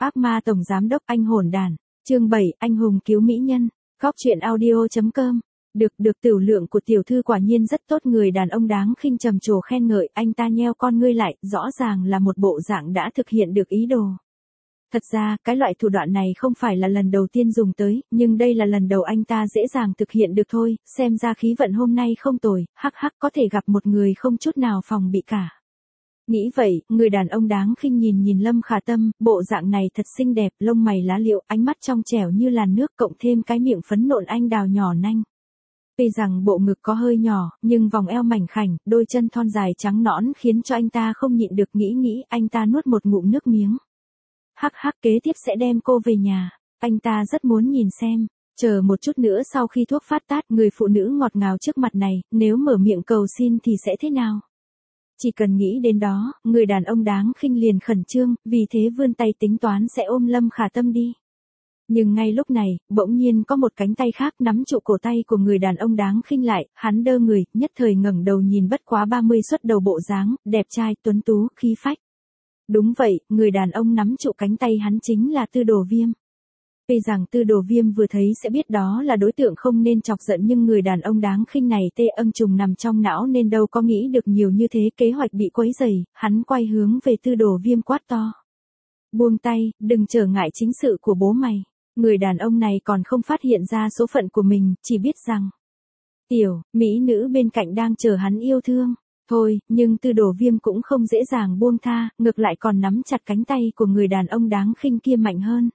Ác ma tổng giám đốc anh hỗn đản. Chương 7, anh hùng cứu mỹ nhân. Góc truyện audio.com. Được tiểu lượng của tiểu thư quả nhiên rất tốt, người đàn ông đáng khinh trầm trồ khen ngợi, anh ta nheo con ngươi lại, rõ ràng là một bộ dạng đã thực hiện được ý đồ. Thật ra, cái loại thủ đoạn này không phải là lần đầu tiên dùng tới, nhưng đây là lần đầu anh ta dễ dàng thực hiện được thôi, xem ra khí vận hôm nay không tồi, hắc hắc có thể gặp một người không chút nào phòng bị cả. Nghĩ vậy, người đàn ông đáng khinh nhìn Lâm Khả Tâm, bộ dạng này thật xinh đẹp, lông mày lá liễu, ánh mắt trong trẻo như làn nước, cộng thêm cái miệng phấn nộn anh đào nhỏ nanh. Tuy rằng bộ ngực có hơi nhỏ, nhưng vòng eo mảnh khảnh, đôi chân thon dài trắng nõn khiến cho anh ta không nhịn được nghĩ, anh ta nuốt một ngụm nước miếng. Hắc hắc, kế tiếp sẽ đem cô về nhà, anh ta rất muốn nhìn xem. Chờ một chút nữa sau khi thuốc phát tát, người phụ nữ ngọt ngào trước mặt này, nếu mở miệng cầu xin thì sẽ thế nào? Chỉ cần nghĩ đến đó, người đàn ông đáng khinh liền khẩn trương, vì thế vươn tay tính toán sẽ ôm Lâm Khả Tâm đi. Nhưng ngay lúc này, bỗng nhiên có một cánh tay khác nắm trụ cổ tay của người đàn ông đáng khinh lại, hắn đơ người, nhất thời ngẩng đầu nhìn bất quá 30 xuất đầu bộ dáng, đẹp trai, tuấn tú, khí phách. Đúng vậy, người đàn ông nắm trụ cánh tay hắn chính là Tư Đồ Viêm. Tuy rằng Tư Đồ Viêm vừa thấy sẽ biết đó là đối tượng không nên chọc giận, nhưng người đàn ông đáng khinh này tê âm trùng nằm trong não nên đâu có nghĩ được nhiều như thế, kế hoạch bị quấy rầy, hắn quay hướng về Tư Đồ Viêm quát to. Buông tay, đừng trở ngại chính sự của bố mày. Người đàn ông này còn không phát hiện ra số phận của mình, chỉ biết rằng tiểu mỹ nữ bên cạnh đang chờ hắn yêu thương. Thôi, nhưng Tư Đồ Viêm cũng không dễ dàng buông tha, ngược lại còn nắm chặt cánh tay của người đàn ông đáng khinh kia mạnh hơn.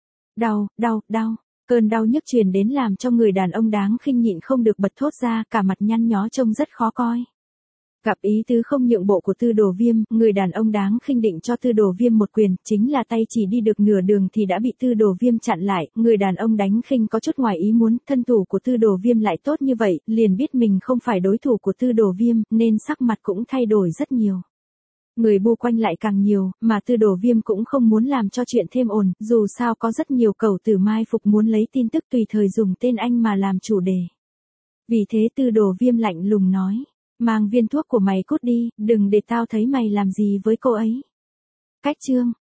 Đau, cơn đau nhức truyền đến làm cho người đàn ông đáng khinh nhịn không được bật thốt ra, cả mặt nhăn nhó trông rất khó coi. Gặp ý tứ không nhượng bộ của Tư Đồ Viêm, người đàn ông đáng khinh định cho Tư Đồ Viêm một quyền, chính là tay chỉ đi được nửa đường thì đã bị Tư Đồ Viêm chặn lại, người đàn ông đáng khinh có chút ngoài ý muốn, thân thủ của Tư Đồ Viêm lại tốt như vậy, liền biết mình không phải đối thủ của Tư Đồ Viêm, nên sắc mặt cũng thay đổi rất nhiều. Người bu quanh lại càng nhiều, mà Tư Đồ Viêm cũng không muốn làm cho chuyện thêm ồn, dù sao có rất nhiều cẩu tử mai phục muốn lấy tin tức tùy thời dùng tên anh mà làm chủ đề. Vì thế Tư Đồ Viêm lạnh lùng nói. Mang viên thuốc của mày cút đi, đừng để tao thấy mày làm gì với cô ấy. Cách chương.